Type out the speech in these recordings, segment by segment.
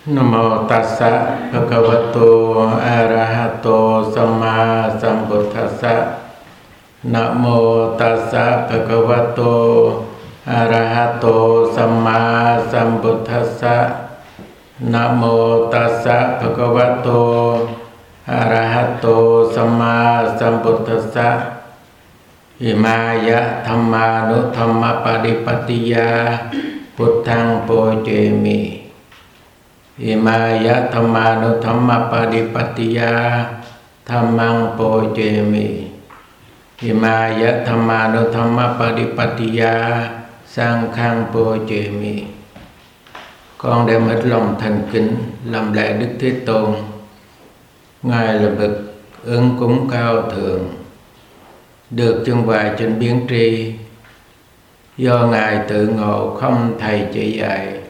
Namo tassa bhagavato arahato samma sambuddhassa. Namo tassa bhagavato arahato samma sambuddhassa. Namo tassa bhagavato arahato samma sambuddhassa. Imaya dhammanu dhamma padipatiya buddhang pojemi. Imaya dhammanu dhamma padipatiya dhammang pojemi. Imaya dhammanu dhamma padipatiya sanghang pojemi. Con đem hết lòng thành kính làm lễ Đức Thế Tôn. Ngài là bậc ứng cúng cao thượng, được chân bài trên biến tri, do Ngài tự ngộ không thầy chỉ dạy.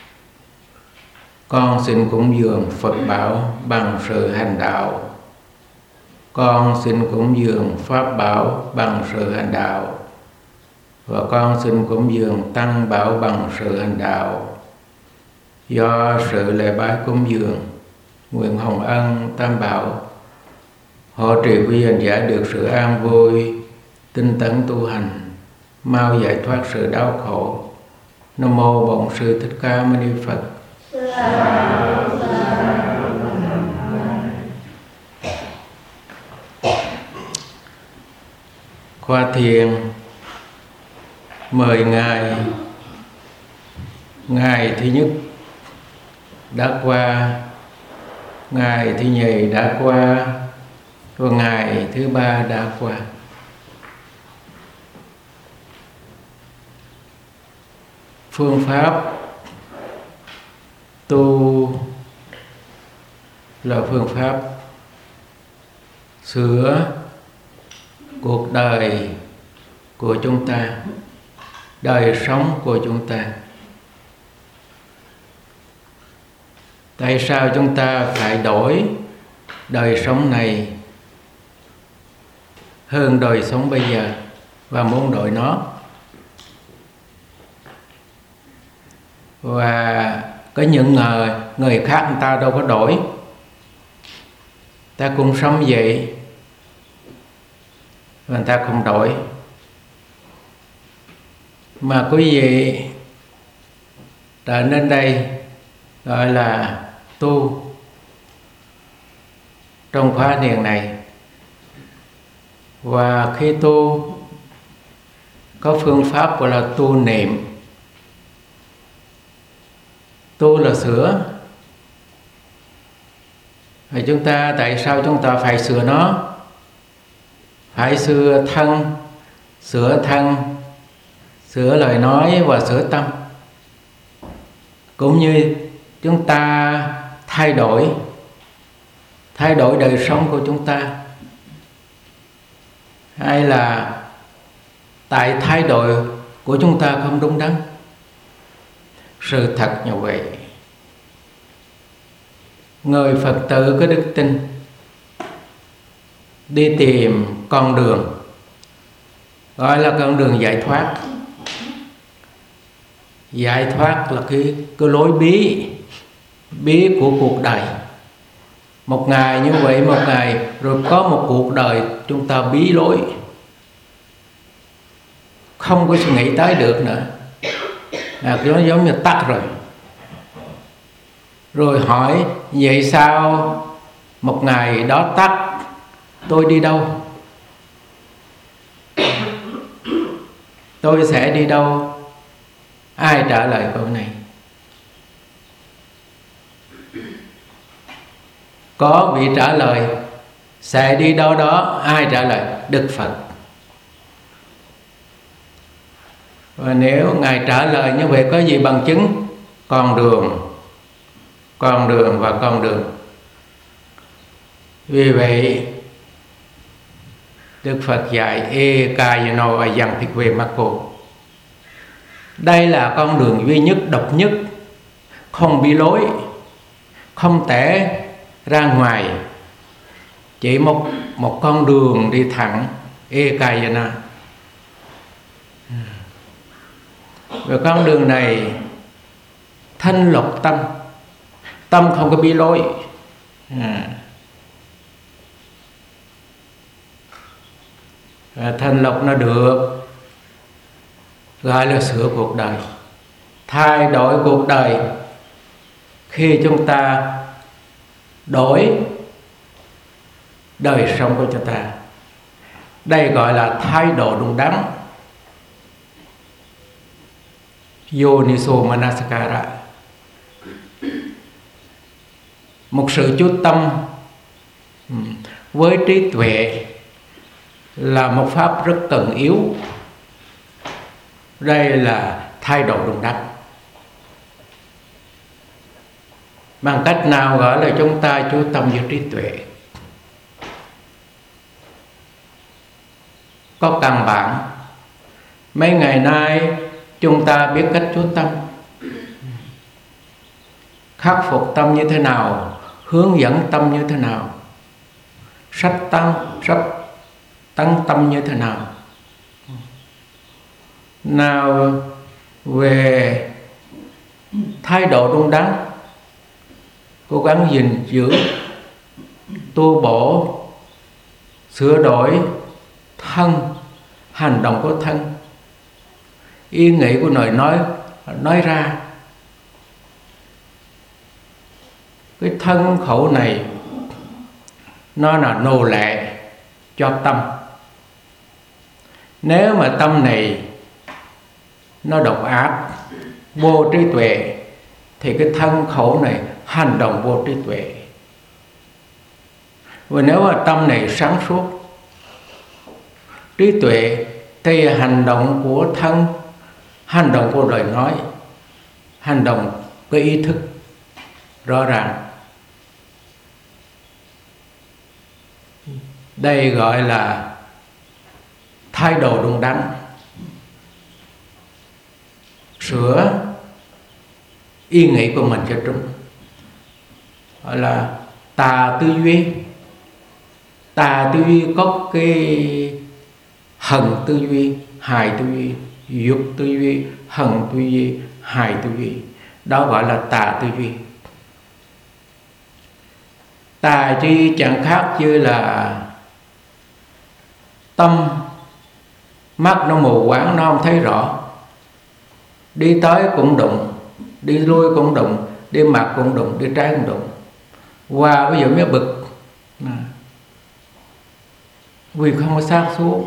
Con xin cúng dường Phật bảo bằng sự hành đạo. Con xin cúng dường Pháp bảo bằng sự hành đạo. Và con xin cúng dường Tăng bảo bằng sự hành đạo. Do sự lễ bái cúng dường, nguyện hồng ân Tam bảo hộ trì quý hành giả được sự an vui, tinh tấn tu hành, mau giải thoát sự đau khổ. Nam mô Bổn Sư Thích Ca Mâu Ni Phật. Khoa thiền mời ngài. Ngày thứ nhất đã qua, ngày thứ nhì đã qua, và ngày thứ ba đã qua. Phương pháp tu là phương pháp sửa cuộc đời của chúng ta, đời sống của chúng ta. Tại sao chúng ta phải đổi đời sống này hơn đời sống bây giờ và muốn đổi nó? Và có những người khác người ta đâu có đổi, ta cũng sống vậy và người ta không đổi. Mà quý vị trở nên đây gọi là tu trong khóa thiền này. Và khi tu có phương pháp gọi là tu niệm. Tu là sửa. Và chúng ta, tại sao chúng ta phải sửa nó? Phải sửa thân, sửa lời nói và sửa tâm. Cũng như chúng ta thay đổi đời sống của chúng ta, hay là tại thay đổi của chúng ta không đúng đắn. Sự thật như vậy. Người Phật tử có đức tin đi tìm con đường, gọi là con đường giải thoát. Giải thoát là cái lối bí của cuộc đời. Một ngày như vậy, một ngày rồi có một cuộc đời chúng ta bí lối, không có suy nghĩ tới được nữa. Nó giống như tắt rồi. Rồi hỏi vậy sao một ngày đó tắt, tôi đi đâu? Tôi sẽ đi đâu? Ai trả lời câu này? Có vị trả lời sẽ đi đâu đó. Ai trả lời? Đức Phật. Và nếu Ngài trả lời như vậy có gì bằng chứng? Con đường và con đường. Vì vậy Đức Phật dạy Ekayano Ayang Bhikkve Makko. Đây là con đường duy nhất, độc nhất, không bị lối, không thể ra ngoài, chỉ một con đường đi thẳng. Ekayana. Và con đường này thanh lọc tâm, tâm không có bị lỗi. Thanh lọc nó được gọi là sửa cuộc đời, thay đổi cuộc đời. Khi chúng ta đổi đời sống của chúng ta, đây gọi là thái độ đúng đắn. Yoniso Manasikara, một sự chú tâm với trí tuệ là một pháp rất cần yếu. Đây là thái độ đúng đắn. Bằng cách nào gọi là chúng ta chú tâm với trí tuệ? Có căn bản. Mấy ngày nay chúng ta biết cách chú tâm, khắc phục tâm như thế nào, hướng dẫn tâm như thế nào, sách tấn tâm như thế nào. Nào về thái độ đúng đắn, cố gắng gìn giữ, tu bổ, sửa đổi thân, hành động của thân, ý nghĩ của lời nói ra. Cái thân khẩu này nó là nô lệ cho tâm. Nếu mà tâm này nó độc ác, vô trí tuệ, thì cái thân khẩu này hành động vô trí tuệ. Và nếu mà tâm này sáng suốt, trí tuệ, thì hành động của thân, hành động của lời nói, hành động cái ý thức rõ ràng. Đây gọi là thái độ đúng đắn. Sửa ý nghĩ của mình cho đúng, gọi là tà tư duy. Tà tư duy có cái hận tư duy, hài tư duy, dục tư duy, hận tư duy, hài tư duy. Đó gọi là tà tư duy. Tà tư duy chẳng khác như là tâm, mắt nó mù quáng, nó không thấy rõ. Đi tới cũng đụng, đi lui cũng đụng, đi mặt cũng đụng, đi trái cũng đụng. Và ví dụ như bực, vì không có sáng suốt,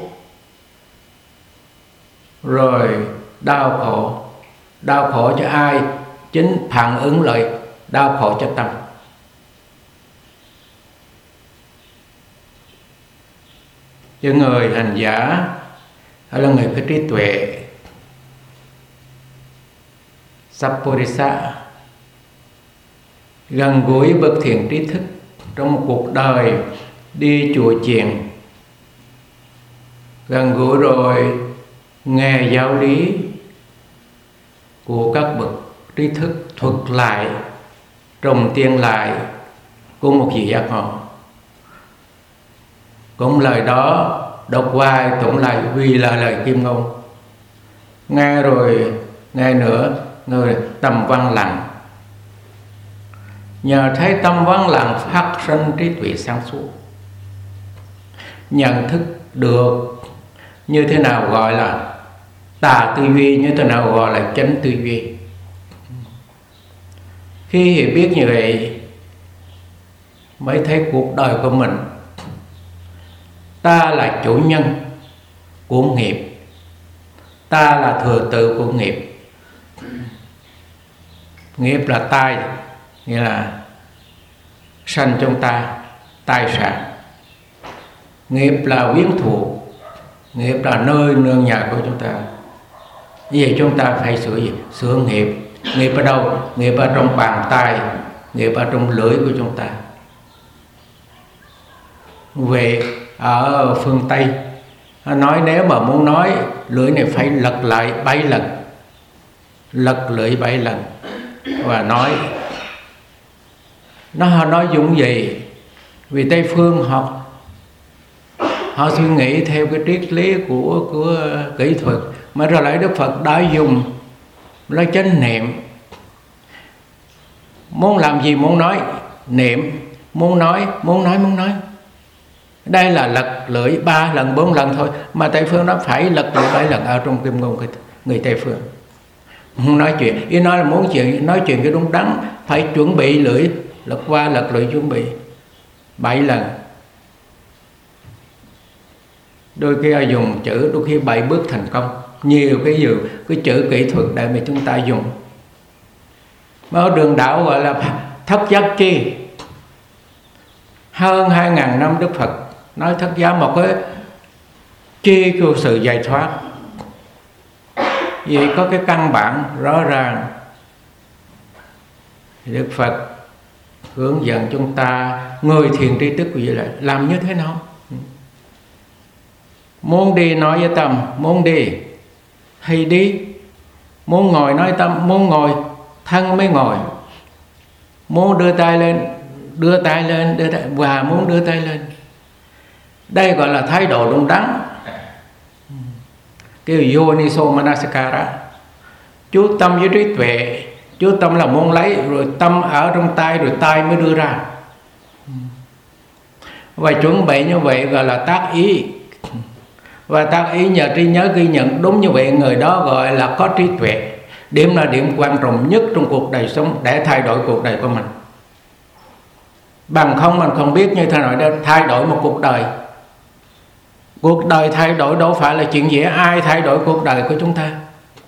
rồi đau khổ cho ai? Chính phản ứng lại đau khổ cho tâm. Chứ người hành giả hay là người có trí tuệ, Sappurisa, gần gũi bậc thiện trí thức trong một cuộc đời đi chùa chiền, gần gũi rồi nghe giáo lý của các bậc trí thức thuật lại, trùng tiên lại của một vị giác ngộ. Cũng lời đó đọc hoài tụng lại vì là lời kim ngôn. Nghe rồi nghe nữa, người tâm vắng lặng. Nhờ thấy tâm vắng lặng phát sinh trí tuệ sáng suốt, nhận thức được như thế nào gọi là tà tư duy, như thế nào gọi là chánh tư duy. Khi hiểu biết như vậy mới thấy cuộc đời của mình, ta là chủ nhân của nghiệp, ta là thừa tự của nghiệp. Nghiệp là tai, nghĩa là sanh trong ta, tài sản. Nghiệp là quyến thuộc, nghiệp là nơi nương nhà của chúng ta. Vì vậy chúng ta phải sửa gì? Sửa nghiệp. Nghiệp ở đâu? Nghiệp ở trong bàn tay, nghiệp ở trong lưỡi của chúng ta. Về ở phương Tây nói nếu mà muốn nói, lưỡi này phải lật lại 7 lần, lật lưỡi 7 lần và nói. Nó nói dụng gì? Vì Tây phương họ suy nghĩ theo cái triết lý của kỹ thuật, mà rồi lại Đức Phật đã dùng lấy chánh niệm Muốn làm gì muốn nói, niệm. Muốn nói. Đây là lật lưỡi 3 lần 4 lần thôi, mà Tây phương nó phải lật lưỡi 7 lần ở trong Kim Ngôn người Tây phương. Muốn nói chuyện, ý nói là muốn chuyện, nói chuyện cái đúng đắn, phải chuẩn bị lưỡi, lật qua lật lưỡi chuẩn bị 7 lần. Đôi khi dùng chữ, đôi khi 7 bước thành công. Nhiều cái chữ kỹ thuật để mà chúng ta dùng. Mà ở đường đạo gọi là thất giác chi. Hơn 2.000 năm Đức Phật nói thất giác, một cái chi của sự giải thoát. Vì có cái căn bản rõ ràng. Đức Phật hướng dẫn chúng ta, người thiền tri thức gì lại làm như thế nào. Muốn đi nói với tâm, muốn đi thì đi. Muốn ngồi nói tâm, muốn ngồi thân mới ngồi. Muốn đưa tay lên, và muốn đưa tay lên. Đây gọi là thái độ đúng đắn. Kêu Yoniso Manasikara. Chú tâm với trí tuệ. Chú tâm là muốn lấy, rồi tâm ở trong tay, rồi tay mới đưa ra. Và chuẩn bị như vậy gọi là tác ý. Và tác ý nhờ trí nhớ ghi nhận đúng như vậy, người đó gọi là có trí tuệ. Điểm là điểm quan trọng nhất trong cuộc đời sống để thay đổi cuộc đời của mình. Bằng không mình không biết như thế nào để thay đổi một cuộc đời. Cuộc đời thay đổi đâu phải là chuyện dễ. Ai thay đổi cuộc đời của chúng ta?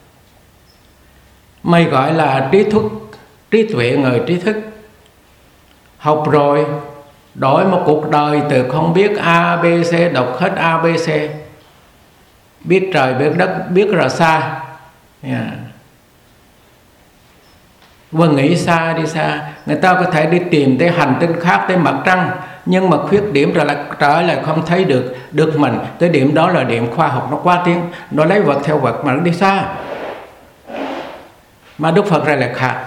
Mày gọi là trí tuệ, người trí thức. Học rồi đổi một cuộc đời từ không biết ABC, đọc hết ABC, biết trời biết đất, biết ra xa, và nghĩ xa, đi xa. Người ta có thể đi tìm tới hành tinh khác, tới mặt trăng, nhưng mà khuyết điểm trở lại không thấy được mình. Tới điểm đó là điểm khoa học nó quá tiến, nó lấy vật theo vật mà nó đi xa. Mà Đức Phật ra là khác.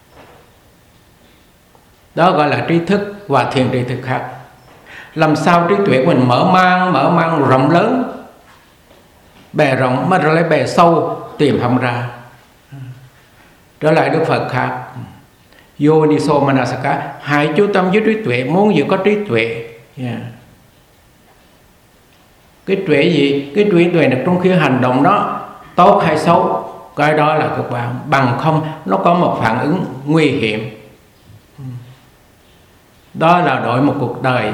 Đó gọi là trí thức và thiền tri thức khác. Làm sao trí tuệ của mình mở mang rộng lớn, bề rộng mà rồi lấy bề sâu tìm không ra. Trở lại Đức Phật khác. Yoniso Manasaka. Hãy chú tâm với trí tuệ. Muốn gì có trí tuệ. Cái tuệ gì? Cái trí tuệ là trong khi hành động đó tốt hay xấu, cái đó là cực báo. Bằng không nó có một phản ứng nguy hiểm. Đó là đổi một cuộc đời.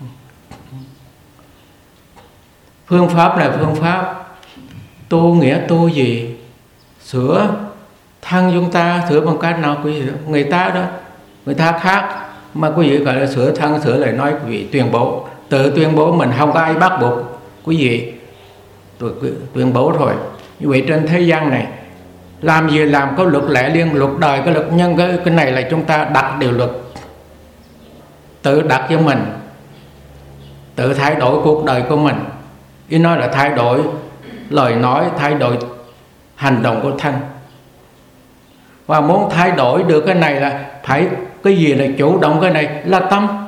Phương pháp là phương pháp. Tu nghĩa tu gì? Sửa thân chúng ta, sửa bằng cách nào quý vị? Người ta đó, người ta khác. Mà quý vị gọi là sửa thân, sửa lời nói quý vị tuyên bố. Tự tuyên bố, mình không có ai bắt buộc quý vị. Tôi tuyên bố thôi. Như vậy trên thế gian này, làm gì làm có luật lệ liên, luật đời, có luật nhân. Cái này là chúng ta đặt điều luật, tự đặt cho mình, tự thay đổi cuộc đời của mình. Ý nói là thay đổi lời nói, thay đổi hành động của thân. Và muốn thay đổi được cái này là phải cái gì là chủ động, cái này là tâm.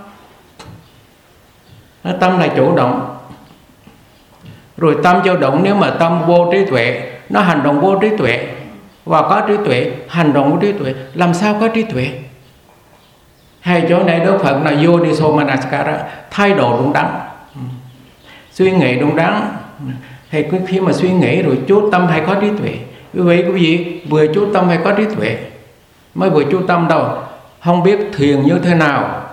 Tâm là chủ động. Rồi tâm chủ động, nếu mà tâm vô trí tuệ, nó hành động vô trí tuệ. Và có trí tuệ, hành động vô trí tuệ, làm sao có trí tuệ? Hay chỗ này Đức Phật là Yoniso Manasikara, thay đổi đúng đắn, suy nghĩ đúng đắn. Thì khi mà suy nghĩ rồi chú tâm hay có trí tuệ. Vì vậy quý vị vừa chú tâm hay có trí tuệ. Mới vừa chú tâm đâu, không biết thiền như thế nào.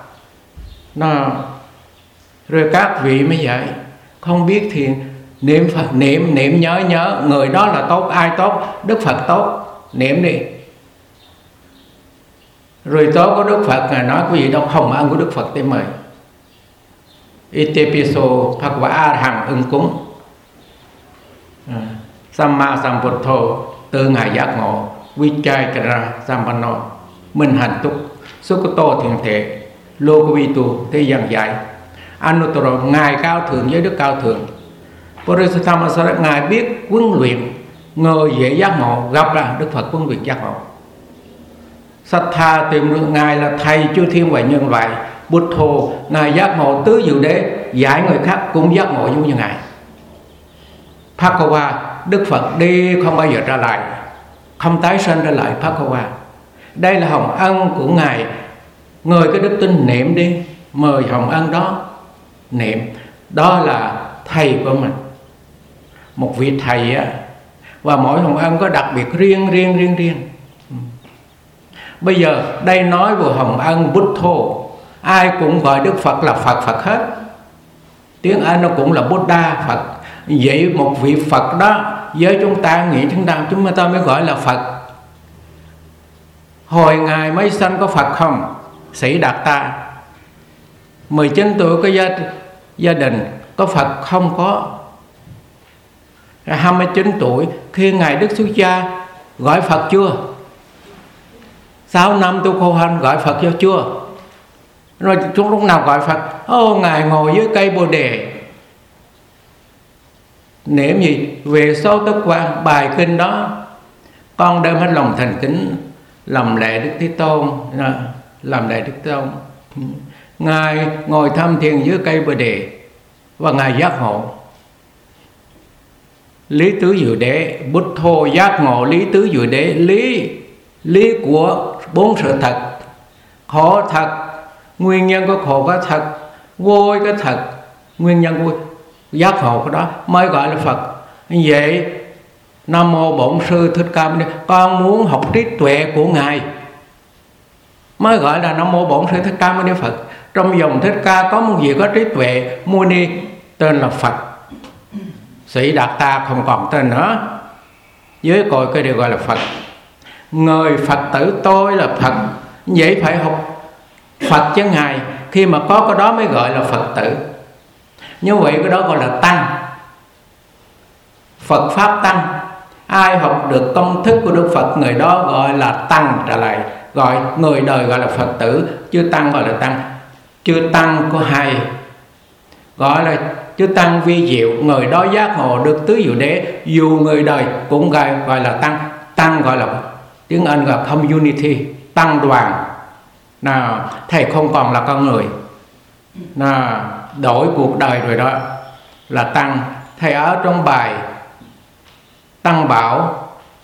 Rồi các vị mới dạy, không biết thiền, niệm Phật, niệm nhớ, người đó là tốt, ai tốt? Đức Phật tốt, niệm đi. Rồi tối có Đức Phật Ngài nói quý vị đọc hồng ân của Đức Phật tới mời. Itepiso Phật và A Hằng ưng cúng. Samma Sambuddho, từ Ngài giác ngộ, Vichayakara Sampanno, minh hạnh túc, Sukoto thiền thể, Lokovitu thế gian giải, Anuttara, Ngài cao thượng với đức cao thượng. Purisatthammasara, Ngài biết huấn luyện người dễ giác ngộ, gặp ra Đức Phật huấn luyện giác ngộ. Sattha tìm được Ngài là thầy chư thiên và nhân loại. Buddha, Ngài giác ngộ tứ diệu đế, giải người khác cũng giác ngộ giống như Ngài. Bhagava, Đức Phật đi không bao giờ trở lại, không tái sinh trở lại. Bhagava, Đây là hồng ân của Ngài. Người cái đức tin niệm đi, mời hồng ân đó niệm. Đó là thầy của mình, một vị thầy á. Và mỗi hồng ân có đặc biệt riêng. Bây giờ đây nói về hồng ân Buddha, ai cũng gọi Đức Phật là Phật hết. Tiếng Anh nó cũng là Buddha, Phật. Vậy một vị Phật đó với chúng ta nghĩ chúng ta mới gọi là Phật. Hồi Ngài mới sanh có Phật không? Sĩ Đạt Ta 19 tuổi có gia đình, có Phật không? Có. 29 tuổi khi Ngài Đức Xuất Gia gọi Phật chưa? 6 năm tu khổ hạnh gọi Phật chưa? Rồi chúng lúc nào gọi Phật? Ngài ngồi dưới cây Bồ Đề niệm gì? Về số tức quan, bài kinh đó con đem hết lòng thành kính làm lễ Đức Thế Tôn, làm lễ Đức Thế Tôn. Ngài ngồi tham thiền dưới cây Bồ Đề và Ngài giác ngộ. Lý tứ diệu đế, Buddha giác ngộ lý tứ diệu đế, lý của 4 sự thật: khổ thật, nguyên nhân của khổ có thật, vui có thật, nguyên nhân vui. Giác ngộ cái đó mới gọi là Phật. Vậy Nam Mô Bổn Sư Thích Ca Mâu Ni, con muốn học trí tuệ của Ngài mới gọi là Nam Mô Bổn Sư Thích Ca Mâu Ni Phật. Trong dòng Thích Ca có một vị có trí tuệ Mâu Ni tên là Phật. Sĩ Đạt Ta không còn tên nữa, dưới cội cái điều gọi là Phật. Người Phật tử tôi là Phật, vậy phải học Phật chứ Ngài. Khi mà có cái đó mới gọi là Phật tử. Như vậy cái đó gọi là Tăng, Phật Pháp Tăng. Ai học được công thức của Đức Phật, người đó gọi là Tăng. Trả lại gọi người đời gọi là Phật tử, chư Tăng gọi là Tăng. Chư Tăng có hai, gọi là chư Tăng vi diệu, người đó giác ngộ được tứ diệu đế. Dù người đời cũng gọi là Tăng. Tăng gọi là tiếng Anh gọi community, tăng đoàn. Nào, thầy không còn là con người, nào, đổi cuộc đời rồi đó là Tăng. Thầy ở trong bài Tăng bảo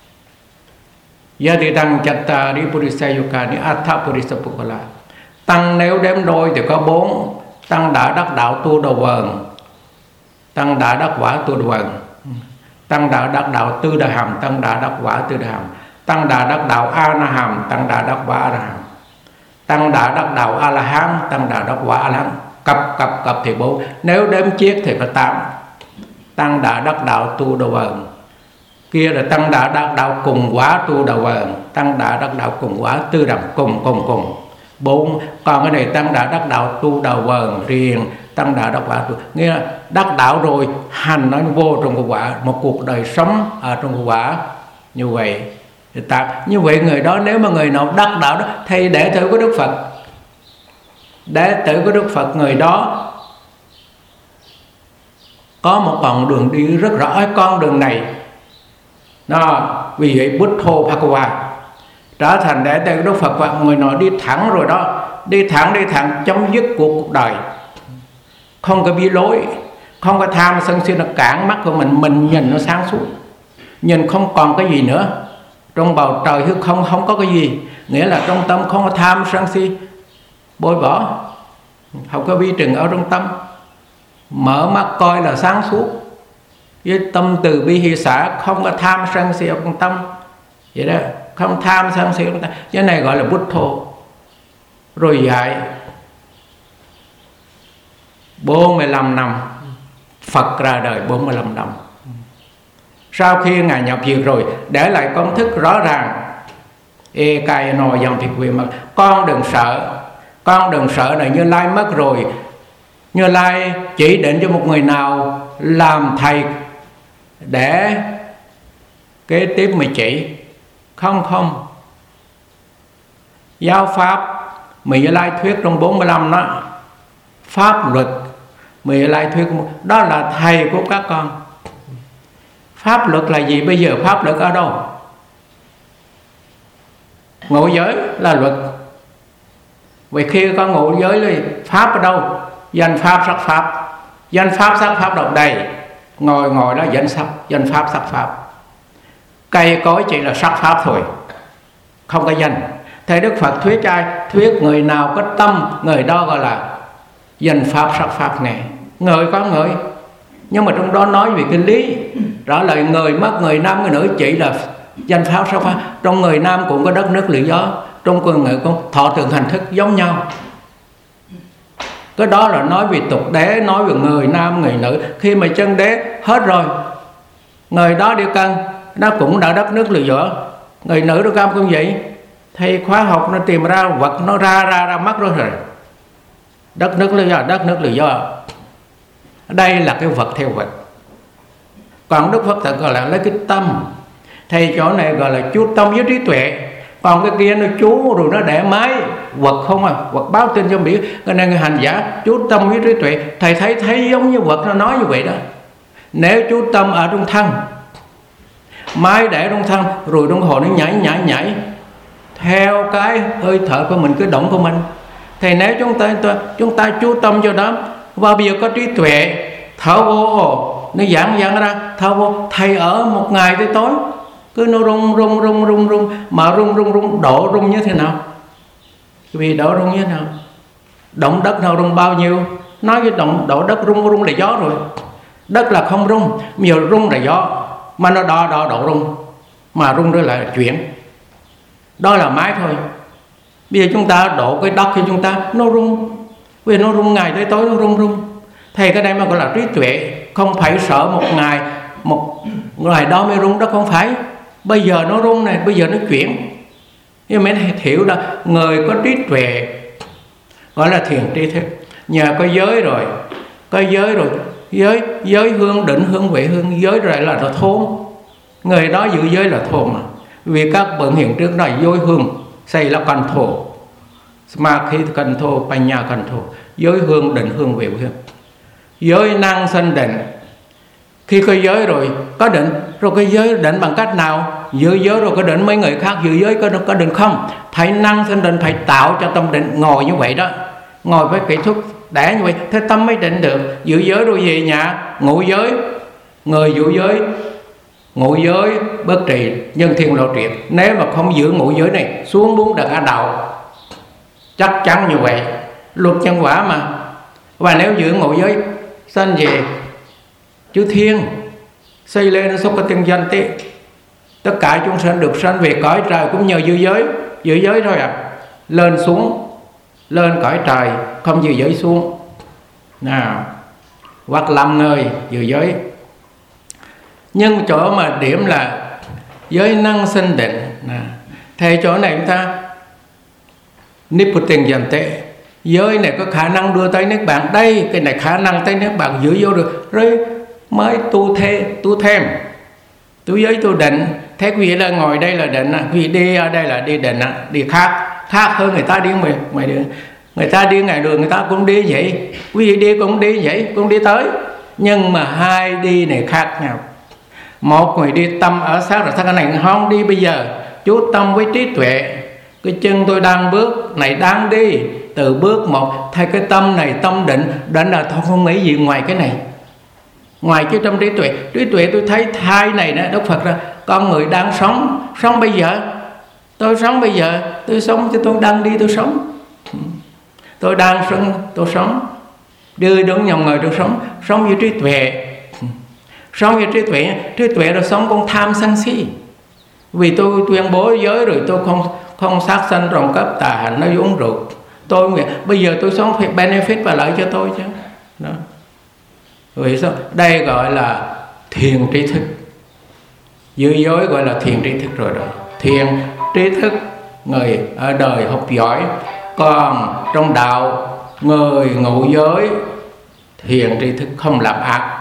Yati Tăng Chatta Di Purisa Yuka Ni Atha Purisa Pukala. Tăng nếu đếm đôi thì có 4. Tăng đã đắc đạo tu đầu vần, Tăng đã đắc quả tu đầu vần, Tăng đã đắc đạo tư đà hàm, Tăng đã đắc quả tư đà hàm, Tăng đã đắc đạo a na hàm, Tăng đã đắc quả a na hàm, Tăng đã đắc đạo a la hán, Tăng đã đắc quả a la hán. Cặp thì 4. Nếu đếm chiết thì có 8. Tăng đã đắc đạo tu đầu vần, kia là Tăng đã đắc đạo cùng quả tu đầu vần, Tăng đã đắc đạo cùng quả tư đàm cùng 4. Còn cái này Tăng đã đắc đạo tu đầu vần riêng, Tăng đã đắc quả tu, nghĩa là đắc đạo rồi hành nó vô trong cái quả, một cuộc đời sống ở trong cái quả. Như vậy như vậy người đó, nếu mà người nào đắc đạo đó, thì đệ tử của Đức Phật, đệ tử của Đức Phật, người đó có một con đường đi rất rõ. Con đường này nó vì vậy Buddha Bhagava trở thành đệ tử của Đức Phật, và người nào đi thẳng rồi đó, đi thẳng chấm dứt cuộc đời, không có bị lối, không có tham sân si nó cản mắt của mình nhìn nó sáng suốt, nhìn không còn cái gì nữa. Trong bầu trời hư không có cái gì, nghĩa là trong tâm không có tham sân si, bôi bỏ, không có vi trừng ở trong tâm, mở mắt coi là sáng suốt, với tâm từ bi hỷ xả, không có tham sân si ở trong tâm. Vậy đó, không tham sân si ở trong tâm. Cái này gọi là Buddha. Rồi dạy 45 năm, Phật ra đời 45 năm. Sau khi Ngài nhập diệt rồi, để lại công thức rõ ràng. Cai nò dòng thịt quyền mà con đừng sợ này. Như Lai mất rồi, Như Lai chỉ định cho một người nào làm thầy để kế tiếp mà chỉ. Không. Giáo pháp mà Như Lai thuyết trong 45 đó, pháp luật mà Như Lai thuyết đó là thầy của các con. Pháp luật là gì? Bây giờ pháp luật ở đâu? Ngũ giới là luật. Vậy khi có ngũ giới thì pháp ở đâu? Danh pháp sắc pháp. Danh pháp sắc pháp đâu? Đây. Ngồi đó danh pháp sắc pháp. Cây cối chỉ là sắc pháp thôi, không có danh. Thầy Đức Phật thuyết trai, thuyết người nào có tâm, người đó gọi là danh pháp sắc pháp này. Người có người, nhưng mà trong đó nói về cái lý. Rõ lời người mất, người nam, người nữ chỉ là danh pháp sắc pháp. Trong người nam cũng có đất nước lửa gió, trong người nữ cũng thọ tưởng hành thức giống nhau. Cái đó là nói về tục đế, nói về người nam, người nữ. Khi mà chân đế hết rồi, người đó đi căn, nó cũng đã đất nước lửa gió. Người nữ đó cam cũng vậy. Thầy khoa học nó tìm ra vật nó ra mắt rồi. Đất nước lửa gió, đất nước lửa gió. Đây là cái vật theo vật. Còn Đức Phật thật gọi là lấy cái tâm. Thầy chỗ này gọi là chú tâm với trí tuệ. Còn cái kia nó chú rồi nó để máy vật không à, vật báo tin cho biết. Cái này người hành giả chú tâm với trí tuệ. Thầy thấy giống như vật nó nói như vậy đó. Nếu chú tâm ở trong thân, máy để trong thân, rồi đồng hồ nó nhảy theo cái hơi thở của mình, cái động của mình. Thì nếu chúng ta chú tâm cho đó, và bây giờ có trí tuệ, thở vô nó giãn ra, thở vô. Thầy ở một ngày tới tối cứ nó rung, mà rung độ rung như thế nào? Vì độ rung như thế nào? Động đất nào rung bao nhiêu? Nói với độ đất rung là gió rồi. Đất là không rung, nhiều rung là gió, mà nó đo độ rung, mà rung đó là chuyển. Đó là máy thôi. Bây giờ chúng ta độ cái đất khi chúng ta nó rung, vì nó rung ngày tới tối nó rung. Thầy cái đây mà gọi là trí tuệ. Không phải sợ một ngày đó mới rung, đó không phải. Bây giờ nó rung này, bây giờ nó chuyển. Nhưng mà thầy hiểu đó, người có trí tuệ gọi là thiền tri thức. Nhờ có giới rồi, giới hương định hương vị hương, giới rồi là thôn. Người đó giữ giới là thôn mà. Vì các bậc hiện trước nói giới hương xây là cần thổ, mà khi cần thổ, bành nhà cần thổ. Giới hương định hương vị hương, giới năng sanh định. Khi có giới rồi có định, rồi cái giới định bằng cách nào? Giữ giới rồi có định. Mấy người khác giữ giới có định không? Phải năng sanh định, phải tạo cho tâm định. Ngồi như vậy đó, ngồi với kỹ thuật để như vậy, thế tâm mới định được. Giữ giới rồi về nhà ngủ giới. Người giữ giới, ngủ giới bất trì, nhân thiên lộ triệt. Nếu mà không giữ ngủ giới này, xuống đúng đợt đầu. Chắc chắn như vậy, luật nhân quả mà. Và nếu giữ ngủ giới, sanh về chư thiên, xây lên nó sống có tiên danh tế. Tất cả chúng sanh được sanh về cõi trời cũng nhờ giữ giới thôi à. Lên xuống, lên cõi trời, không giữ giới xuống nào. Hoặc làm người giữ giới. Nhưng chỗ mà điểm là giới năng sinh định. Thì chỗ này chúng ta Niputin dần tế, giới này có khả năng đưa tới nước bạn. Đây, cái này khả năng tới nước bạn giữ vô được. Rồi mới tu thêm. Tu giới tu định. Thế quý vị là ngồi đây là định, quý vị đi ở đây là đi định, đi khác hơn người ta đi ngoài đường. Người ta đi ngoài đường người ta cũng đi vậy, quý vị đi cũng đi vậy, cũng đi tới. Nhưng mà hai đi này khác nhau. Một người đi tâm ở sát rồi cái này không đi bây giờ, chú tâm với trí tuệ. Cái chân tôi đang bước này đang đi, từ bước một thay cái tâm này tâm định là thôi không nghĩ gì ngoài cái này. Ngoài chứ trong trí tuệ tôi thấy thai này đó, Đức Phật ra con người đang sống bây giờ. Tôi sống bây giờ, tôi sống chứ tôi đang đi tôi sống. Tôi đang tôi sống. Đưa đúng nhầm người tôi sống với trí tuệ. Sống với trí tuệ rồi sống con tham sân si. Vì tôi tuyên bố giới rồi tôi không sát sanh trộm cắp tà hạnh nói uống rượu. Tôi bây giờ tôi sống phải benefit và lợi cho tôi chứ. Đó. Vì sao? Đây gọi là thiền trí thức. Giữ giới gọi là thiền trí thức rồi đó. Thiền trí thức người ở đời học giỏi. Còn trong đạo người ngụ giới thiền trí thức không làm ác.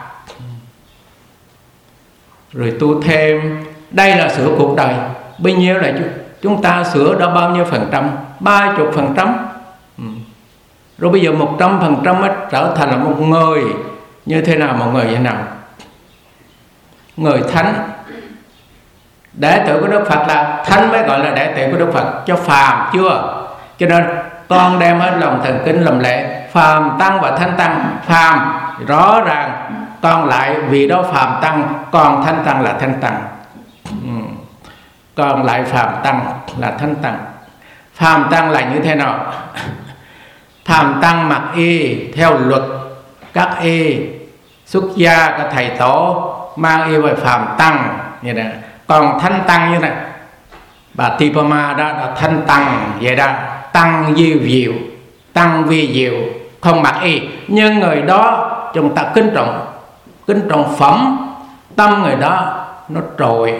Rồi tu thêm. Đây là sửa cuộc đời. Bao nhiêu là chúng ta sửa đó bao nhiêu %? 30%. Rồi bây giờ 100% mới trở thành là một người như thế nào? Một người như thế nào? Người thánh. Đệ tử của Đức Phật là thánh mới gọi là đệ tử của Đức Phật, cho phàm chưa. Cho nên con đem hết lòng thành kính làm lễ. Phàm tăng và thánh tăng. Phàm rõ ràng, còn lại vì đó phàm tăng, còn thánh tăng là thánh tăng. Còn lại phàm tăng là thánh tăng. Phàm tăng là như thế nào? Phàm tăng mặc y theo luật các y xuất gia, các thầy tổ mang y về phàm tăng như này. Còn thanh tăng như này, bà Tipama đó là thanh tăng vậy đó, tăng diệu diệu, tăng vi diệu, không mặc y. Nhưng người đó chúng ta kính trọng phẩm, tâm người đó nó trội.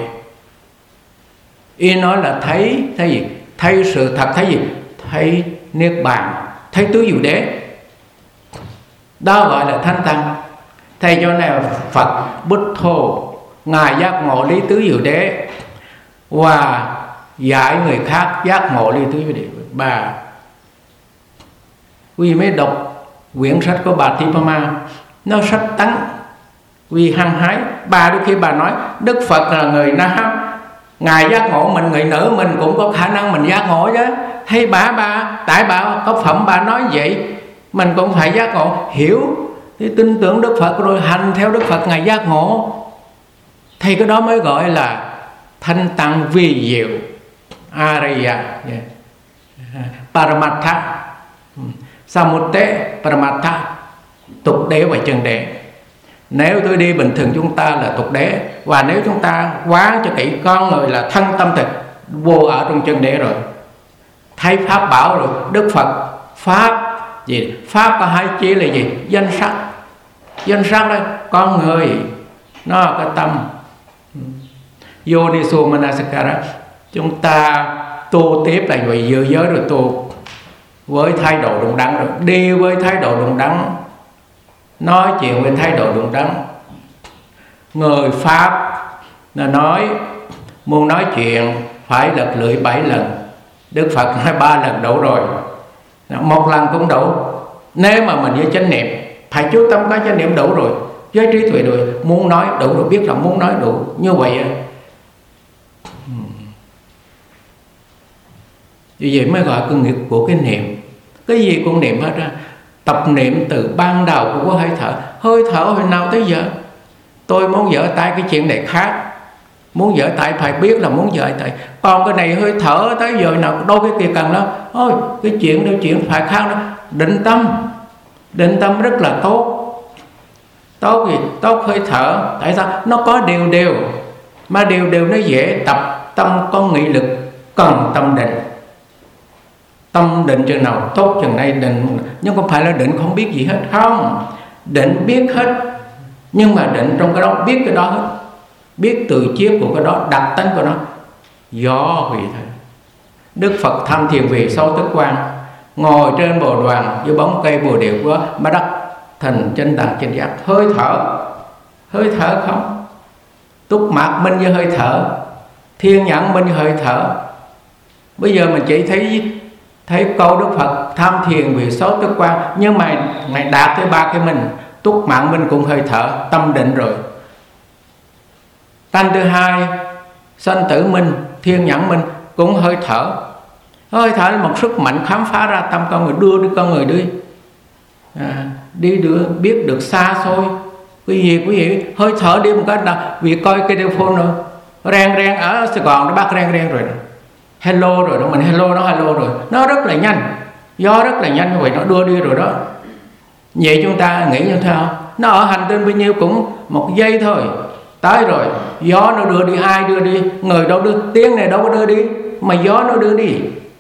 Y nói là thấy gì? Thấy sự thật, thấy gì? Thấy niết bàn, thấy tứ diệu đế. Đó gọi là thanh tăng. Thầy cho này Phật Buddha, ngài giác ngộ lý tứ diệu đế và dạy người khác giác ngộ lý tứ diệu đế. Bà quý mới đọc quyển sách của bà Tipama, nó sách tánh, vì hăng hái. Bà đôi khi bà nói Đức Phật là người nam, ngài giác ngộ, mình người nữ mình cũng có khả năng mình giác ngộ chứ. Hay tại bà có phẩm bà nói vậy, mình cũng phải giác ngộ, hiểu thì tin tưởng Đức Phật rồi hành theo Đức Phật ngài giác ngộ. Thì cái đó mới gọi là thanh tăng vi diệu, Ariya, Paramatha, Samutte, Paramatha, tục đế và chân đế. Nếu tôi đi bình thường chúng ta là tục đế, và nếu chúng ta quán cho kỹ con người là thân tâm thực vô ở trong chân đế rồi, thấy pháp bảo rồi. Đức Phật pháp gì? Pháp có hai chia là gì? Danh sắc. Danh sắc đó, con người nó có tâm. Yoniso Manasikara. Chúng ta tu tiếp là vậy, dự giới rồi tu với thái độ đúng đắn rồi, đi với thái độ đúng đắn, nói chuyện với thái độ đúng đắn. Người Pháp là nói muốn nói chuyện phải lật lưỡi 7 lần, Đức Phật nói 3 lần đủ rồi, 1 lần cũng đủ. Nếu mà mình với chánh niệm, phải chú tâm có chánh niệm đủ rồi, với trí tuệ rồi, muốn nói đủ rồi, biết là muốn nói đủ. Như vậy vì vậy mới gọi cái nghiệp của cái niệm. Cái gì cũng niệm hết ra. Tập niệm từ ban đầu của hơi thở. Hơi thở hồi nào tới giờ tôi muốn dở tay cái chuyện này khác, muốn dở tay phải biết là muốn dở tay. Còn cái này hơi thở tới giờ nào đâu cái kia cần đó. Thôi cái chuyện phải khác đó. Định tâm rất là tốt. Tốt gì? Tốt hơi thở. Tại sao? Nó có đều. Mà đều nó dễ tập. Tâm có nghị lực, cần tâm định. Tâm định chừng nào tốt chừng này định. Nhưng không phải là định không biết gì hết. Không, định biết hết. Nhưng mà định trong cái đó, biết cái đó hết. Biết từ chiết của cái đó, đặc tính của nó. Do vì thế Đức Phật tham thiền vì 6 thức quan, ngồi trên bồ đoàn dưới bóng cây bồ đề của mà đắc thành chân tạng chân giác. Hơi thở không. Túc mạc minh với hơi thở, thiên nhãn minh với hơi thở. Bây giờ mình chỉ thấy câu Đức Phật tham thiền vì 6 thức quan, nhưng mà ngài đạt tới 3 cái minh. Túc mạng minh cũng hơi thở, tâm định rồi. Tanh thứ hai sanh tử minh, thiên nhãn minh cũng hơi thở. Hơi thở là một sức mạnh khám phá ra tâm con người, đưa con người đi đưa biết được xa xôi. Quý vị hơi thở đi một cái là vì coi cái telephone rồi reng ở Sài Gòn nó bắt reng rồi, hello rồi đó, mình hello rồi, nó rất là nhanh, do rất là nhanh như vậy nó đưa đi rồi đó. Vậy chúng ta nghĩ như thế nào? Nó ở hành tinh bao nhiêu cũng 1 giây thôi tới rồi, gió nó đưa đi, ai đưa đi? Người đâu đưa, tiếng này đâu có đưa đi, mà gió nó đưa đi.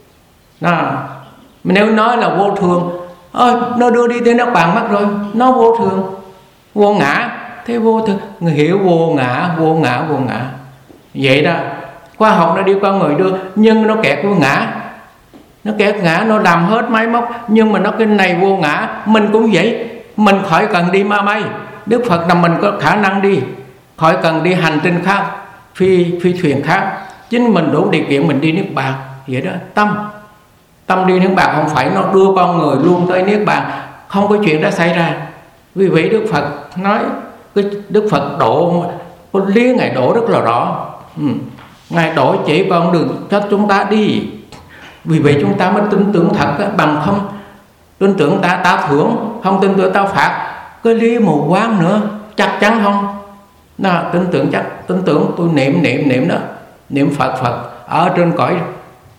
Nếu nói là vô thường, nó đưa đi thì nó bằng mất rồi, nó vô thường, vô ngã. Thế vô thường, người hiểu vô ngã. Vậy đó, khoa học nó đi con người đưa, nhưng nó kẹt vô ngã. Nó làm hết máy móc, nhưng mà nó cái này vô ngã. Mình cũng vậy, mình khỏi cần đi ma mây. Đức Phật là mình có khả năng đi, khỏi cần đi hành tinh khác, phi thuyền khác. Chính mình đủ điều kiện mình đi niết bàn. Vậy đó, tâm đi niết bàn, không phải nó đưa con người luôn tới niết bàn. Không có chuyện đó xảy ra. Vì vậy Đức Phật nói, Đức Phật độ lý Ngài độ rất là rõ. Ngài độ chỉ con đường cho chúng ta đi. Vì vậy chúng ta mới tin tưởng thật, bằng không tin tưởng ta thưởng, không tin tưởng ta phạt. Cái lý mù quáng nữa, chắc chắn không. Tin tưởng chắc, tin tưởng tôi niệm đó, niệm Phật ở trên cõi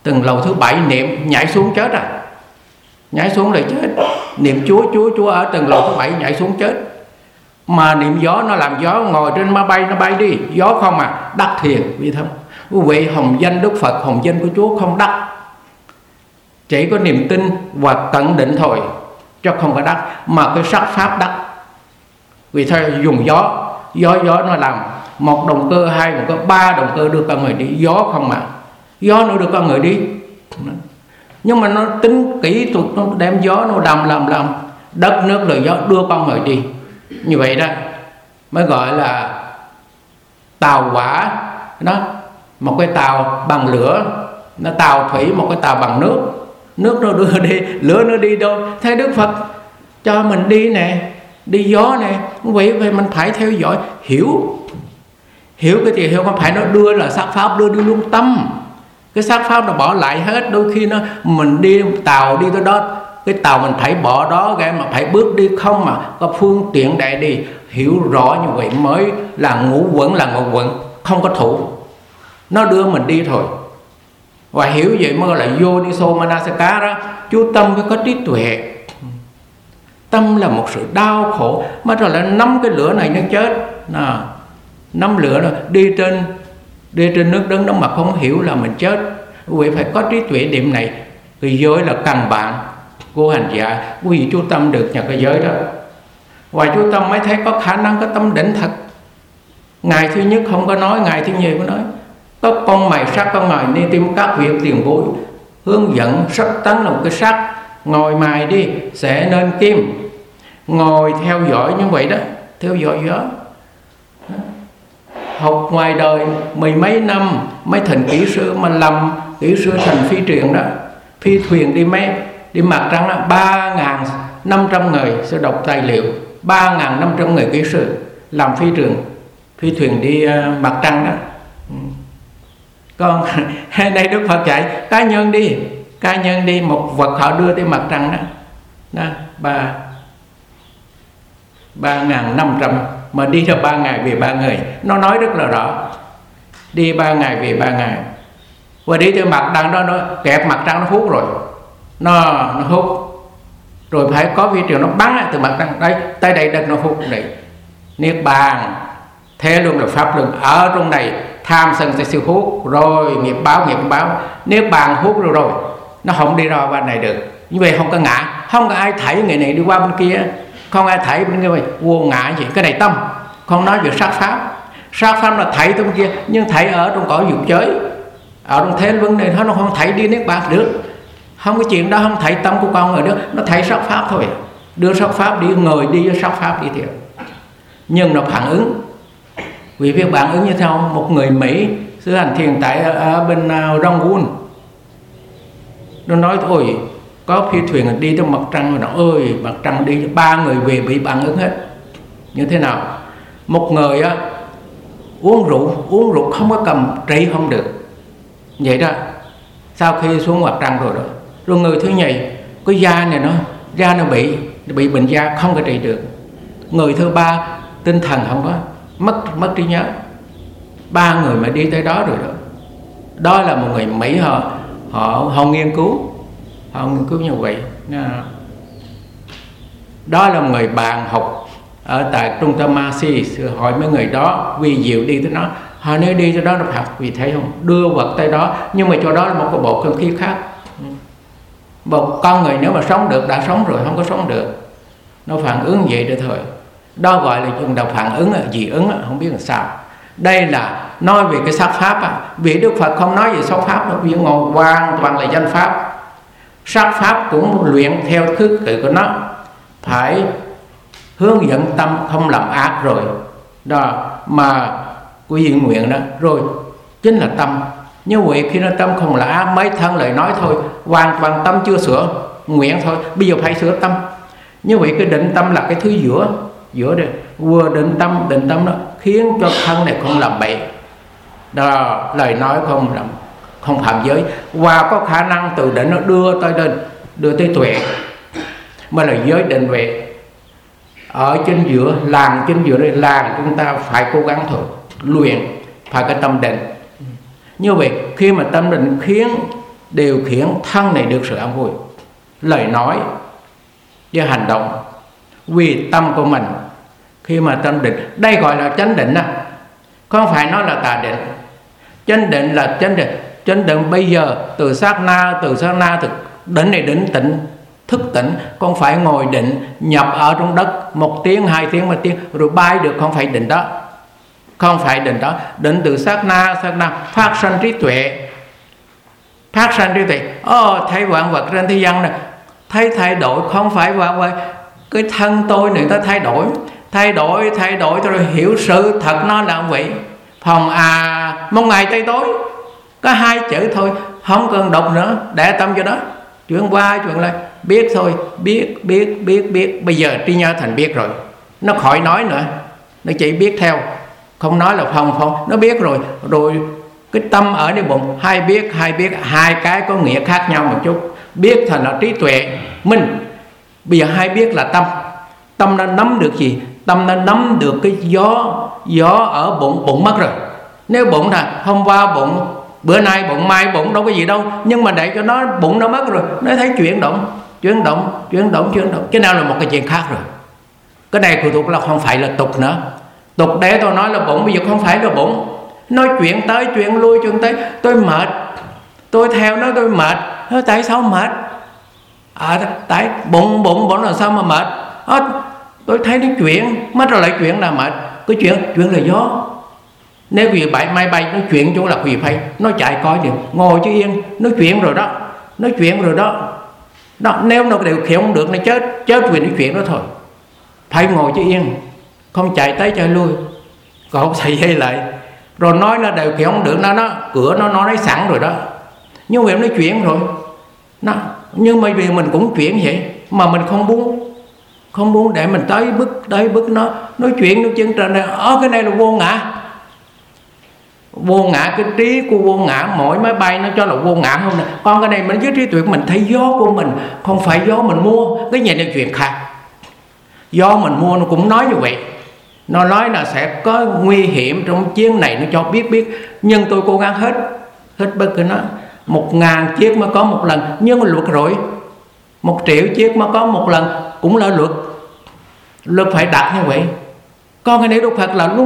Từng lầu thứ 7 niệm nhảy xuống chết à, nhảy xuống là chết. Niệm Chúa ở từng lầu thứ 7 nhảy xuống chết. Mà niệm gió nó làm gió, ngồi trên máy bay nó bay đi, gió không à, đắc thiền. Vì không, quý vị hồng danh Đức Phật, hồng danh của Chúa không đắc, chỉ có niềm tin và cẩn định thôi, chứ không có đắc. Mà cái sắc pháp đắc. Vì sao dùng gió nó làm một động cơ, hai động cơ, ba động cơ đưa con người đi, gió không mà, gió nó đưa con người đi. Nhưng mà nó tính kỹ thuật, nó đem gió nó làm đất nước rồi gió đưa con người đi. Như vậy đó mới gọi là tàu hỏa đó. Một cái tàu bằng lửa, nó tàu thủy, một cái tàu bằng nước, nước nó đưa đi, lửa nó đi đâu. Thấy Đức Phật cho mình đi nè, đi gió nè, vậy mình phải theo dõi, hiểu cái gì, hiểu không phải nó đưa là sắc pháp đưa đi luôn tâm. Cái sắc pháp nó bỏ lại hết. Đôi khi nó mình đi tàu đi tới đó, cái tàu mình phải bỏ đó ra, mà phải bước đi không mà có phương tiện để đi. Hiểu rõ như vậy mới là ngũ quẩn, không có thủ, nó đưa mình đi thôi. Và hiểu vậy mới là vô đi sô manasaka đó. Chú tâm phải có trí tuệ. Tâm là một sự đau khổ, mà rồi là nắm cái lửa này nó chết. Nắm lửa đó, đi trên nước đứng đó mà không hiểu là mình chết. Quý vị phải có trí tuệ điểm này. Cái giới là căn bản của hành giả. Quý vị chú tâm được nhờ cái giới đó, và chú tâm mới thấy có khả năng có tâm định thật. Ngày thứ nhất không có nói, ngày thứ nhì có nói. Có con mày sắc, con mày nên tìm các việc tiền bối, hướng dẫn sắc tánh là một cái sắc. Ngồi mài đi sẽ nên kim, ngồi theo dõi như vậy đó, theo dõi gió. Học ngoài đời mười mấy năm mới thành kỹ sư, mà làm kỹ sư thành phi truyền đó, phi thuyền đi mặt trăng đó. 3.500 người sẽ đọc tài liệu, 3.500 người kỹ sư làm phi thuyền đi mặt trăng đó. Còn đây Đức Phật dạy cá nhân đi một vật họ đưa tới mặt trăng đó, 3.500 mà đi theo 3 ngày về 3 ngày. Nó nói rất là rõ, đi 3 ngày về 3 ngày. Và đi tới mặt trăng đó, nó kẹp mặt trăng, nó hút rồi, nó hút rồi phải có vi truyền nó bắn từ mặt trăng đấy tới đây, đất nó hút này. Niết bàn thế luôn là pháp luân ở trong này. Tham sân sẽ siêu hút rồi, nghiệp báo niết bàn hút rồi nó không đi ra bên này được. Như vậy không có ngã, không có ai thảy người này đi qua bên kia, không ai thảy bên kia vô ngã gì. Cái này tâm, không nói về sát pháp là thảy trong kia, nhưng thảy ở trong cõi dục giới, ở trong thế luân này nó không thảy đi niết bàn được. Không có chuyện đó, không thảy tâm của con người đó, nó thảy sát pháp thôi. Đưa sát pháp đi, người đi với sát pháp đi theo. Nhưng nó phản ứng. Vì việc phản ứng như sau. Một người Mỹ sư hành thiền tại ở bên Rangoon, nó nói ôi có phi thuyền đi tới mặt trăng, nó ơi mặt trăng đi 3 người về bị phản ứng hết. Như thế nào? Một người á, uống rượu không có cầm trị không được. Vậy đó, sau khi xuống mặt trăng rồi đó, rồi người thứ nhì cái da nó bị bệnh da không có trị được. Người thứ ba tinh thần không có, mất trí nhớ. 3 người mà đi tới đó rồi đó. Đó là một người Mỹ họ nghiên cứu như vậy. Đó là một người bạn học ở tại trung tâm Masi, hỏi mấy người đó vì diệu đi tới đó. Họ nếu đi tới đó nó học, vì thấy không, đưa vật tới đó, nhưng mà cho đó là một cái bộ không khí khác. Một con người nếu mà sống được đã sống rồi, không có sống được, nó phản ứng vậy đó thôi. Đó gọi là dùng đầu phản ứng, dị ứng, không biết làm sao. Đây là nói về cái sắc pháp. Vì Đức Phật không nói về sắc pháp đâu, vì ngồi hoàn toàn là danh pháp. Sắc pháp cũng luyện theo thứ tự của nó, phải hướng dẫn tâm không làm ác rồi đó, mà quý vị nguyện đó rồi chính là tâm. Như vậy khi nó tâm không là ác, mấy thân lời nói thôi, hoàn toàn tâm chưa sửa, nguyện thôi, bây giờ phải sửa tâm. Như vậy cái định tâm là cái thứ giữa đây, vừa định tâm đó khiến cho thân này không làm bậy đó, lời nói không phạm giới, và có khả năng từ định nó đưa tới tuệ, mới là giới định về. Ở trên giữa đây, làng chúng ta phải cố gắng thôi, luyện phải cái tâm định. Như vậy khi mà tâm định khiến điều khiển thân này được sự an vui, lời nói với hành động, vì tâm của mình. Khi mà tâm định, đây gọi là chánh định á, không phải nói là tà định. Chánh định là chánh định. Chánh định bây giờ từ sát na từ định này định tịnh, thức tỉnh, không phải ngồi định nhập ở trong đất 1 tiếng 2 tiếng 3 tiếng rồi bay được, không phải định đó, không phải định đó. Định từ sát na phát sanh trí tuệ, phát sanh trí tuệ. Thấy vạn vật trên thế gian này thấy thay đổi, không phải vào cái thân tôi này ta thay đổi tôi hiểu sự thật nó là vậy. Phòng một ngày tây tối có 2 chữ thôi, không cần đọc nữa, để tâm cho đó, chuyện qua chuyện lại, biết thôi, biết. Bây giờ Trí Nhớ Thành biết rồi, nó khỏi nói nữa, nó chỉ biết theo, không nói là phong, nó biết rồi cái tâm ởในbụng, hai biết, hai cái có nghĩa khác nhau một chút. Biết thành là trí tuệ minh. Bây giờ hai biết là tâm nó nắm được gì? Tâm nó nắm được cái gió ở bụng mất rồi. Nếu bụng là hôm qua bụng, bữa nay bụng, mai bụng, đâu có gì đâu, nhưng mà để cho nó bụng nó mất rồi, nó thấy chuyển động. Cái nào là một cái chuyện khác rồi. Cái này phụ thuộc là không phải là tục nữa. Tục để tôi nói là bụng, bây giờ không phải là bụng. Nói chuyện tới chuyện lui chuyện tới, tôi mệt, tôi theo nó tôi mệt. Tại sao mệt? Tại bụng là sao mà mệt? Tôi thấy nó chuyển mất rồi lại chuyện là mệt. Cái chuyện là gió. Nếu vì máy bay nó chuyển chỗ là vì phải nó chạy coi được, ngồi chứ yên, nó chuyển rồi đó. Đó, nếu nó điều khiển không được nó chết vì nó chuyện đó thôi. Phải ngồi chứ yên, không chạy tới chạy lui, còn sợi dây lại. Rồi nói nó điều khiển không được, nó cửa nó nói sẵn rồi đó. Nhưng mà nó chuyển rồi. Nhưng mà vì mình cũng chuyển vậy, mà mình không muốn để mình tới bức nó nói chuyện nó chân trên này. Cái này là vô ngã, cái trí của vô ngã. Mỗi máy bay nó cho là vô ngã không nè. Còn cái này mình với trí tuệ mình thấy gió của mình, không phải gió mình mua. Cái này là chuyện khác. Gió mình mua nó cũng nói như vậy, nó nói là sẽ có nguy hiểm trong chuyến này, nó cho biết. Nhưng tôi cố gắng hết bất cứ nó 1000 chiếc mới có một lần, nhưng mà luật rồi 1 triệu chiếc mới có một lần, cũng là luật phải đặt như vậy. Còn cái này Đức Phật là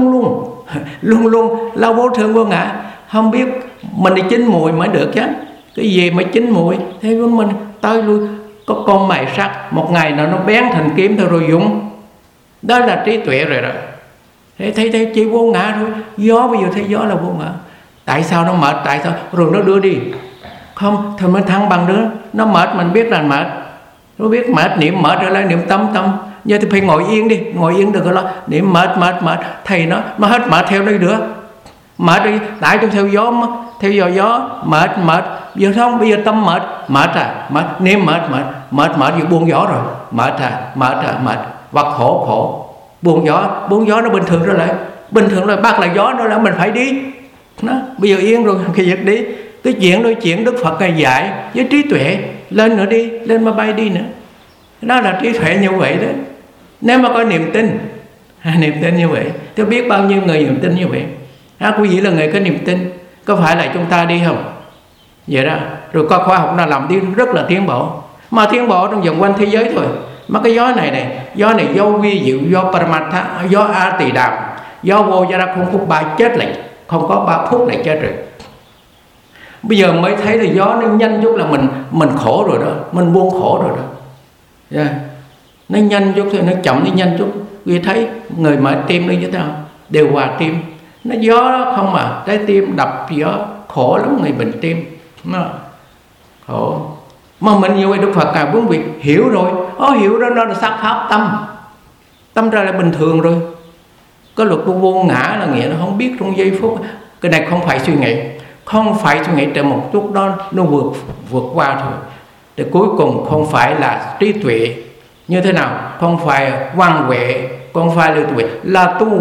luôn lao vô thường vô ngã, không biết mình đi chín mùi mới được chứ. Cái gì mà chín mùi thế mình tới lui. Có con mài sắt, một ngày nào nó bén thành kiếm thôi rồi dùng. Đó là trí tuệ rồi đó. Thấy chỉ vô ngã thôi. Gió bây giờ thấy gió là vô ngã. Tại sao nó mệt? Tại sao? Rồi nó đưa đi. Không, thì mình thăng bằng nữa. Nó mệt mình biết là mệt. Nó biết mệt, niệm mệt rồi lại niệm tâm. Giờ thì phải ngồi yên đi. Ngồi yên đừng có lo. Niệm mệt. Thầy nó hết mệt theo đây nữa. Mệt đi. Tại tôi theo gió mệt. Giờ không, bây giờ tâm mệt. Niệm mệt giờ buông gió rồi. Mệt. Vật khổ. Buông gió nó bình thường rồi lại. Bình thường rồi bắt lại gió nó là mình phải đi. Bây giờ yên rồi khi việc đi. Cái chuyện Đức Phật này dạy với trí tuệ, lên nữa đi, lên máy bay đi nữa. Đó là trí tuệ như vậy đó. Nếu mà có niềm tin như vậy, tôi biết bao nhiêu người niềm tin như vậy. Quý vị là người có niềm tin, có phải là chúng ta đi không? Vậy đó. Rồi có khoa học nào làm đi rất là tiến bộ, mà tiến bộ trong vòng quanh thế giới thôi. Mà cái gió này gió vi diệu, gió Paramatha, gió A Tỳ Đàm, gió vô gia ra không phút 3 chết lại, không có 3 phút lại chết rồi. Bây giờ mới thấy là gió nó nhanh chút là mình khổ rồi đó, mình buông khổ rồi đó. Nó nhanh chút thôi, nó chậm đi nhanh chút. Vì thấy người mở tim đi chứ sao, đều hòa tim. Nó gió đó không mà trái tim đập gió, khổ lắm người bệnh tim. Nó khổ. Mà mình như vậy Đức Phật càng muốn việc hiểu rồi. Hiểu đó nó là sắc pháp tâm ra là bình thường rồi. Có luật của vô ngã là nghĩa nó không biết trong giây phút. Cái này không phải suy nghĩ trên một chút đó nó vượt qua thôi. Để cuối cùng không phải là trí tuệ như thế nào, không phải văn huệ, không phải là tuệ, là tu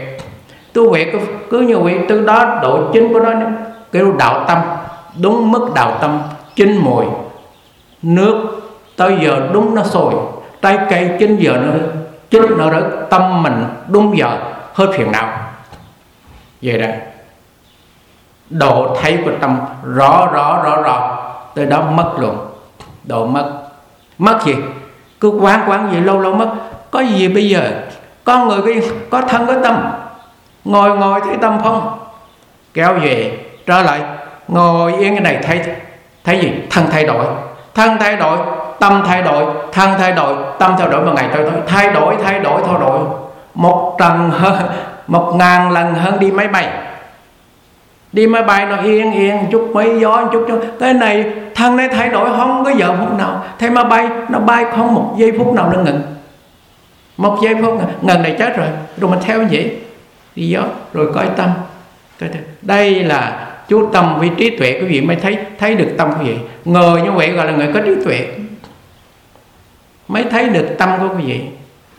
huệ cứ như vậy. Từ đó độ chính của nó kêu đạo tâm, đúng mức đạo tâm, chín mùi nước tới giờ đúng nó sôi, trái cây 9 giờ nó chín nó đó, tâm mình đúng giờ hết phiền não. Vậy đó, độ thấy của tâm rõ tới đó mất luôn, độ mất gì, cứ quán gì lâu mất. Có gì bây giờ con người có thân có tâm, ngồi thấy tâm không, kéo về trở lại ngồi yên cái này thấy gì, thân thay đổi, tâm thay đổi, tâm thay đổi, mà ngày thay đổi 1.000 lần hơn đi máy bay nó yên chút mấy gió chút. Cái này thân này thay đổi không có giờ phút nào. Thế mà nó bay không một giây phút nào nó ngừng, một giây phút ngừng này chết rồi mình theo vậy đi gió rồi coi tâm. Đây là chú tâm với trí tuệ, quý vị mới thấy được tâm quý vị. Người như vậy gọi là người có trí tuệ, mới thấy được tâm của quý vị.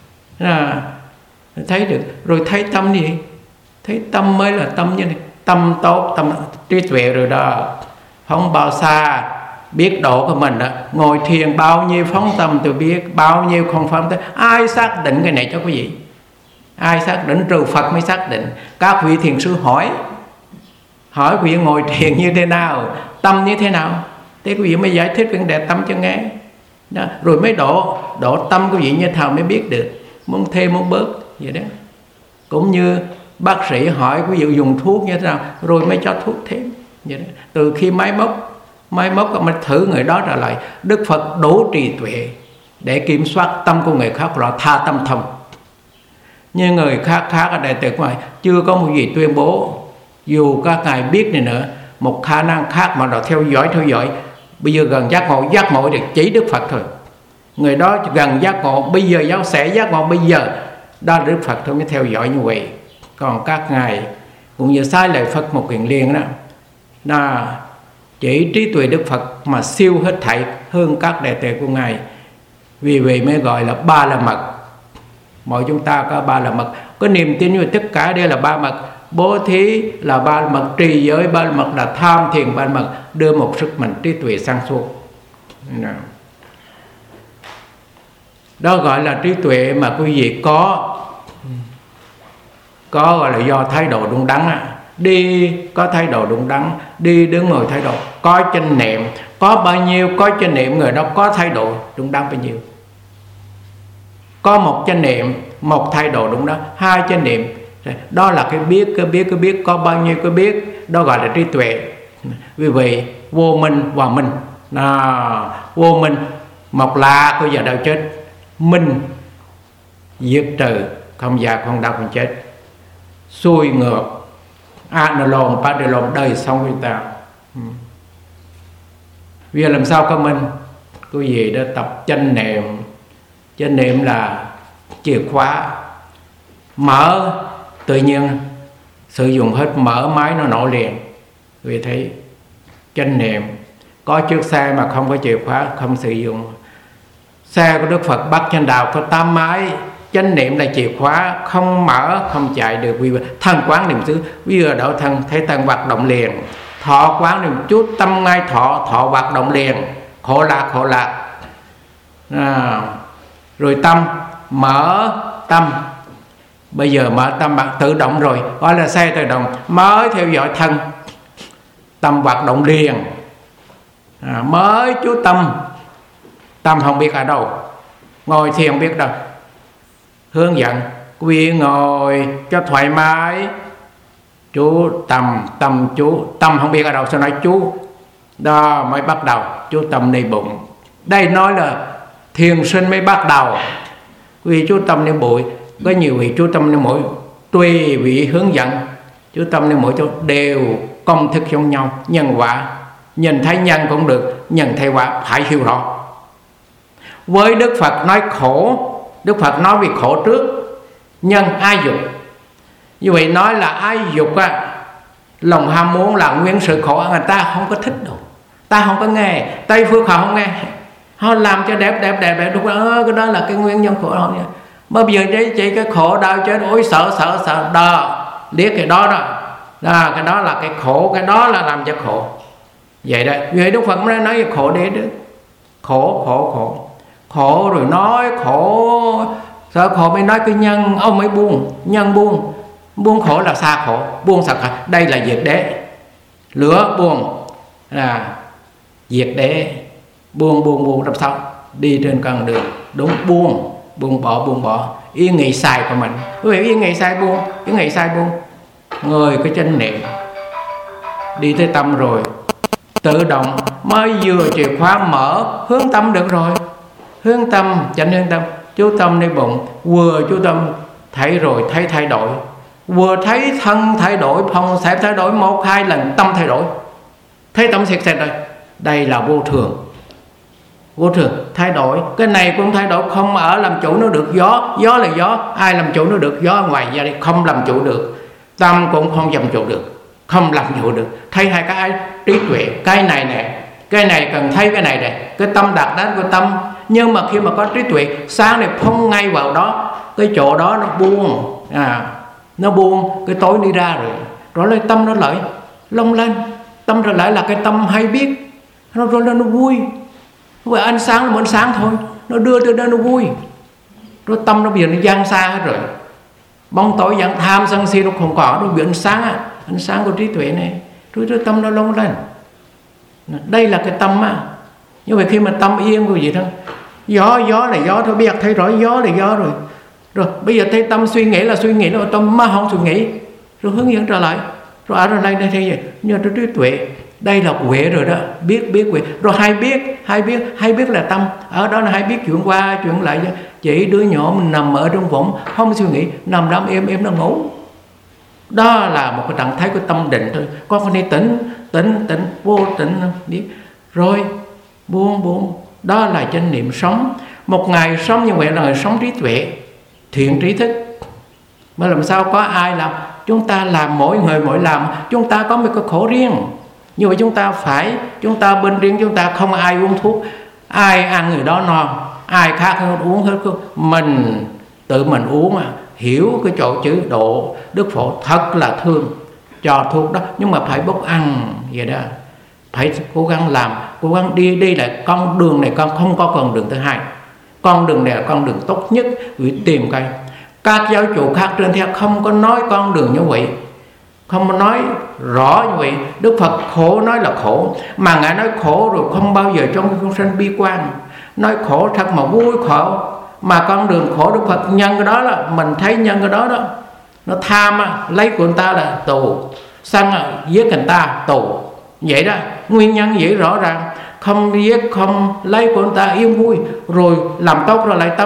Thấy được rồi thấy tâm gì, thấy tâm mới là tâm như này, tâm tốt, tâm trí tuệ rồi đó. Không bao xa biết độ của mình đó. Ngồi thiền bao nhiêu phóng tâm tôi biết, bao nhiêu không phóng tâm. Ai xác định cái này cho quý vị? Ai xác định? Trừ Phật mới xác định. Các vị thiền sư hỏi quý vị ngồi thiền như thế nào, tâm như thế nào, thế quý vị mới giải thích vấn đề tâm cho nghe đó. Rồi mới độ tâm quý vị như thế nào mới biết được, muốn thêm muốn bớt vậy đó. Cũng như bác sĩ hỏi quý vị dùng thuốc như thế nào, rồi mới cho thuốc thêm vậy đó. Từ khi máy móc mới thử người đó trở lại. Đức Phật đủ trí tuệ để kiểm soát tâm của người khác, là tha tâm thông. Nhưng người khác ở đây từ ngoài chưa có một gì tuyên bố. Dù các ngài biết này nữa, một khả năng khác mà nó theo dõi. Bây giờ gần giác ngộ thì chỉ Đức Phật thôi. Người đó gần giác ngộ, bây giờ sẽ giác ngộ bây giờ, đó là Đức Phật thôi mới theo dõi như vậy. Còn các ngài cũng như sai lời Phật một quyền liền đó, là chỉ trí tuệ Đức Phật mà siêu hết thảy hơn các đệ tử của ngài. Vì vậy mới gọi là ba la mật. Mọi chúng ta có ba la mật, có niềm tin như tất cả đây là ba mật. Bố thí là ba la mật, trì giới ba la mật, là tham thiền ba la mật, đưa một sức mạnh trí tuệ sáng suốt. Đó gọi là trí tuệ mà quý vị có gọi là do thái độ đúng đắn. Đi có thái độ đúng đắn, đi đứng ngồi thái độ, có chánh niệm, có bao nhiêu có chánh niệm, người đó có thái độ đúng đắn bao nhiêu. Có một chánh niệm, một thái độ đúng đắn, hai chánh niệm, đó là cái biết, có bao nhiêu cái biết, đó gọi là trí tuệ. Vì vậy vô minh và minh, vô minh một là có giờ đâu chết, minh diệt trừ, không già không đau không chết, xuôi ngược analom padalom, đời sống với ta. Vì làm sao có minh? Quý vị đã tập chánh niệm là chìa khóa, mở tự nhiên sử dụng hết, mở máy nó nổ liền. Vì thấy chánh niệm, có chiếc xe mà không có chìa khóa không sử dụng. Xe của Đức Phật Bắc Chánh Đạo có 8 máy, chánh niệm là chìa khóa, không mở không chạy được. Vì thân quán niệm xứ, bây giờ đạo thân thấy thân hoạt động liền, thọ quán niệm chút tâm ngay thọ hoạt động liền, khổ lạc. Rồi tâm, mở tâm, bây giờ mở tâm bạn tự động rồi, gọi là xe tự động, mới theo dõi thân, tâm hoạt động liền. Mới chú tâm không biết ở đâu, ngồi thiền biết đâu, hướng dẫn quý vị ngồi cho thoải mái, chú tâm chú, tâm không biết ở đâu sao nói chú, đó mới bắt đầu chú tâm nơi bụng. Đây nói là thiền sinh mới bắt đầu. Quý vị chú tâm nơi bụi, có nhiều vị chú tâm nơi mũi, tùy vị hướng dẫn. Chú tâm nơi mũi đều công thức giống nhau, nhân quả, nhìn thấy nhân cũng được, nhìn thấy quả phải hiểu rõ. Với Đức Phật nói khổ, Đức Phật nói vì khổ trước, nhân ai dục. Như vậy nói là ai dục lòng ham muốn là nguyên sự khổ, người ta không có thích đâu, ta không có nghe, Tây phương họ không nghe, họ làm cho đẹp đúng không? Cái đó là cái nguyên nhân khổ không? Mà bây giờ chỉ cái khổ đau chết, ôi sợ đó, liếc cái đó cái đó là cái khổ, cái đó là làm cho khổ. Vậy đó, vậy Đức Phật mới nói khổ để đó, khổ rồi nói khổ, sợ khổ mới nói cái nhân, ông mới nhân buông khổ là xa khổ, buông sạch. Đây là diệt đế, lửa buông là diệt đế. Buông làm sao đi trên con đường đúng, buông bỏ ý nghĩ sai của mình. Quý vị, ý nghĩ sai buông, người cái chánh niệm đi tới tâm rồi, tự động mới vừa chìa khóa mở hướng tâm được rồi. Hướng tâm, chánh hướng tâm, chú tâm nơi bụng, vừa chú tâm thấy rồi, thấy thay đổi, vừa thấy thân thay đổi, phòng xẹp thay đổi, 1-2 lần tâm thay đổi, thấy tâm xẹt rồi. Đây là vô thường thay đổi. Cái này cũng thay đổi, không ở làm chủ nó được. Gió là gió, ai làm chủ nó được? Gió ngoài ra đi không làm chủ được, tâm cũng không làm chủ được, không làm chủ được. Thấy hai cái trí tuệ, cái này nè, cái này cần thấy cái này nè, cái tâm đặt đến của tâm. Nhưng mà khi mà có trí tuệ, sáng này phong ngay vào đó, cái chỗ đó nó buông, nó buông, cái tối đi ra rồi lên tâm nó lại lông lên. Tâm rồi lại là cái tâm hay biết, nó rồi lên nó vui. Vậy ánh sáng là một ánh sáng thôi, nó đưa tới đó nó vui. Rồi tâm nó bây giờ nó giang xa hết rồi, bóng tối giăng tham sân si nó không có, nó bị ánh sáng của trí tuệ này, rồi tâm nó lông lên. Đây là cái tâm á. Như vậy khi mà tâm yên của gì thôi, gió là gió thôi, biết thấy rõ gió là gió rồi. Rồi bây giờ thấy tâm suy nghĩ là tâm mà không suy nghĩ, rồi hướng dẫn trở lại, rồi ở đây đây thế gì nhờ trí tuệ. Đây là huệ rồi đó, biết huệ. Rồi hay biết là tâm. Ở đó là hay biết chuyện qua chuyện lại. Chỉ đứa nhỏ mình nằm ở trong võng không suy nghĩ, nằm đắm em nó ngủ. Đó là một cái trạng thái của tâm định thôi. Con phải đi tỉnh, vô tỉnh biết. Rồi buông. Đó là chánh niệm sống. Một ngày sống như vậy là ngày sống trí tuệ, thiện trí thức. Mà làm sao có ai làm? Chúng ta làm, mỗi người mỗi làm. Chúng ta có một cái khổ riêng. Như vậy chúng ta bên riêng chúng ta, không ai uống thuốc, ai ăn người đó no, ai khác không uống hết. Mình tự mình uống mà hiểu cái chỗ chữ độ. Đức Phổ thật là thương cho thuốc đó, nhưng mà phải bốc ăn vậy đó. Phải cố gắng làm, cố gắng đi lại con đường này. Con không có con đường thứ hai, con đường này là con đường tốt nhất. Vì tìm cái các giáo chủ khác trên theo không có nói con đường như vậy, không có nói rõ như vậy. Đức Phật khổ nói là khổ, mà Ngài nói khổ rồi không bao giờ trong chúng sanh bi quan. Nói khổ thật mà vui khổ. Mà con đường khổ Đức Phật nhân cái đó là mình thấy nhân cái đó đó. Nó tham lấy của người ta là tù, sân giết người ta tù. Vậy đó, nguyên nhân vậy rõ ràng. Không giết, không lấy của người ta yên vui, rồi làm tốt rồi lại tâm.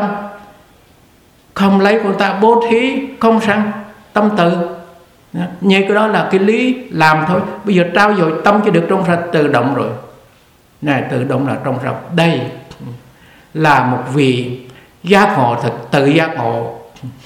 Không lấy của người ta bố thí, không sân, tâm tự. Như cái đó là cái lý làm thôi. Bây giờ trao dồi tâm cho được trong sạch tự động rồi. Này, tự động là trong sạch. Đây là một vị giác ngộ thật, tự giác ngộ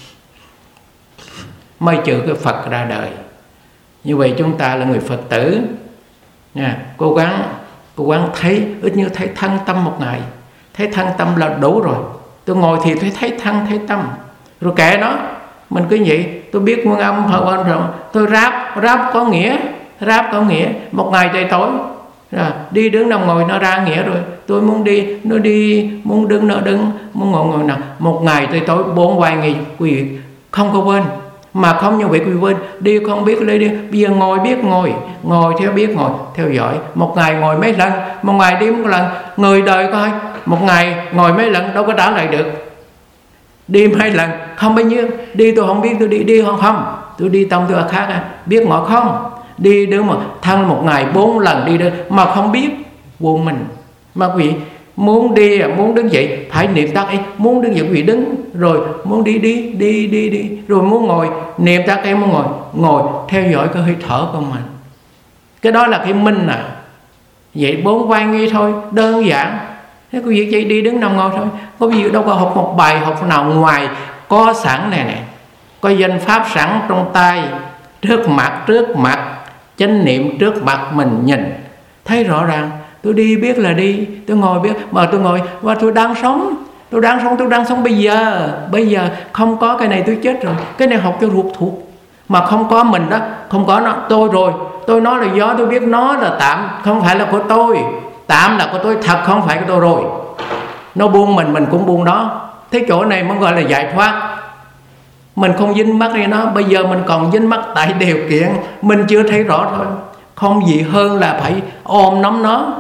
mới chữ cái Phật ra đời. Như vậy chúng ta là người Phật tử nha, cố gắng thấy, ít như thấy thân tâm một ngày. Thấy thân tâm là đủ rồi. Tôi ngồi thì tôi thấy thân thấy tâm, rồi kệ nó. Mình cứ vậy, tôi biết nguyên âm Phật ơn rồi. Tôi ráp có nghĩa. Một ngày trời tối rồi, đi đứng nằm ngồi nó ra nghĩa rồi. Tôi muốn đi nó đi, muốn đứng nó đứng, muốn ngồi nằm. Một ngày trời tối 4 vài ngày quý vị không có quên. Mà không như vậy quý vị quên, đi không biết lấy đi. Bây giờ ngồi biết ngồi theo biết ngồi, theo dõi. Một ngày ngồi mấy lần, một ngày đi một lần. Người đời coi, một ngày ngồi mấy lần đâu có trả lại được. Đi mấy lần không bao nhiêu. Đi tôi không biết tôi đi không. Tôi đi tâm tôi khác biết ngồi không. Đi đứng mà thân một ngày 4 lần đi đứng mà không biết vô mình. Mà quý vị muốn đi muốn đứng dậy phải niệm tắc ấy, muốn đứng dậy quý vị đứng, rồi muốn đi rồi muốn ngồi niệm tắc ấy, muốn ngồi theo dõi cái hơi thở của mình. Cái đó là cái minh vậy 4 vai nghi thôi, đơn giản. Thế quý vị chỉ đi đứng nằm ngồi thôi. Có gì đâu có học một bài học nào ngoài có sẵn này, có danh pháp sẵn trong tay, trước mặt, chánh niệm trước mặt mình nhìn thấy rõ ràng. Tôi đi biết là đi, tôi ngồi biết, mà tôi ngồi và tôi đang sống bây giờ không có cái này tôi chết rồi. Cái này học cho ruột thuộc, mà không có mình đó, không có nó tôi rồi. Tôi nói là do tôi biết nó là tạm, không phải là của tôi. Tạm là của tôi, thật không phải của tôi rồi. Nó buông mình cũng buông nó. Thế chỗ này mới gọi là giải thoát. Mình không dính mắc đi nó. Bây giờ mình còn dính mắc tại điều kiện mình chưa thấy rõ thôi. Không gì hơn là phải ôm nắm nó.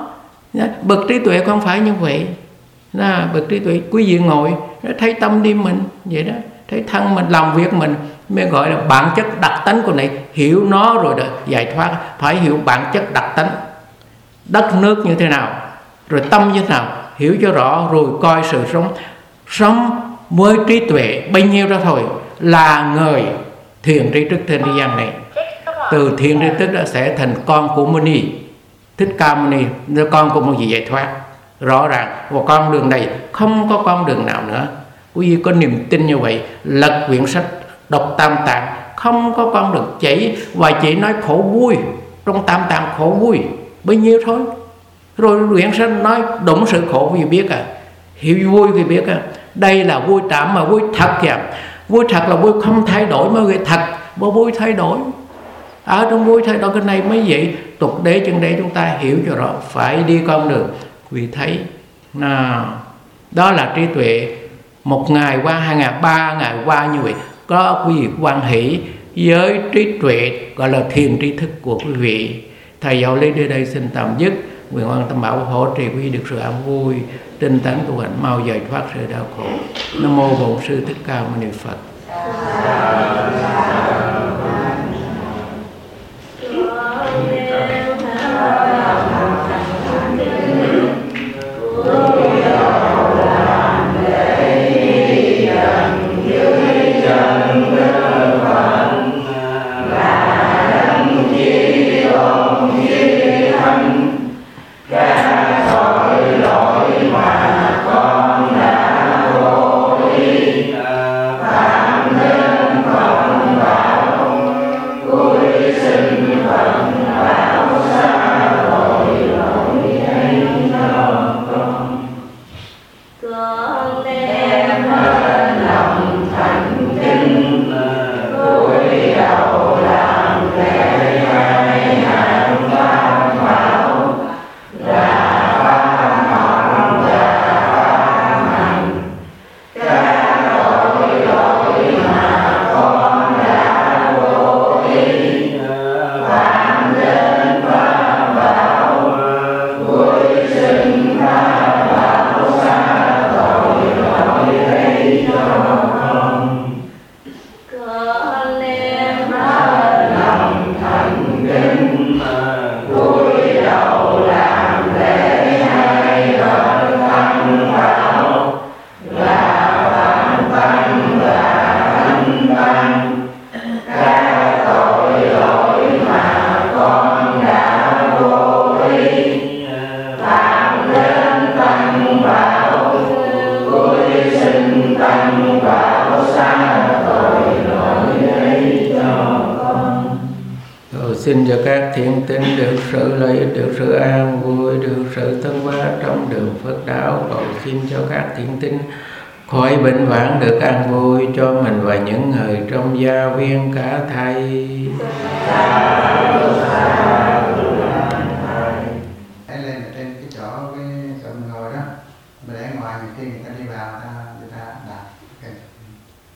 Bậc trí tuệ không phải như vậy. Bậc trí tuệ quý vị ngồi thấy tâm đi mình vậy đó, thấy thân mình làm việc mình mới gọi là bản chất đặc tánh của này. Hiểu nó rồi đó giải thoát. Phải hiểu bản chất đặc tánh, đất nước như thế nào, rồi tâm như thế nào, hiểu cho rõ rồi coi sự sống với trí tuệ bấy nhiêu đó thôi là người thiền tri thức trên thế gian này. Từ thiền tri thức đó sẽ thành con của Muni Thích Ca Muni, con của một vị giải thoát rõ ràng. Và con đường này không có con đường nào nữa. Quý vị có niềm tin như vậy, lật quyển sách đọc Tam Tạng, không có con đường chỉ và chỉ nói khổ vui. Trong Tam Tạng khổ vui bấy nhiêu thôi. Rồi quyển sách nói đúng sự khổ quý vị biết hiểu vui quý vị biết đây là vui trảm mà vui thật kìa. Vui thật là vui không thay đổi mới gọi thật, mà vui thay đổi. Ở trong vui thay đổi cái này mới vậy. Tục đế chân đế chúng ta hiểu cho rõ, phải đi con đường vì thấy đó là trí tuệ. 1 ngày qua, 2 ngày, 3 ngày qua như vậy có quý vị quan hỷ với trí tuệ gọi là thiền tri thức của quý vị. Thầy Giáo Lý đến đây xin tạm dứt. Nguyện Quan Tam Bảo hỗ trì quý vị được sự an vui, tinh tấn tu hành mau giải thoát sự đau khổ. Nam mô Bổn Sư Thích Ca Mâu Ni Phật. Xin cho các thiện tín được sự lợi ích, được sự an vui, được sự thân hóa trong đường Phật đạo. Cầu xin cho các thiện tín khỏi bệnh hoạn, được an vui cho mình và những người trong gia viên cả thầy.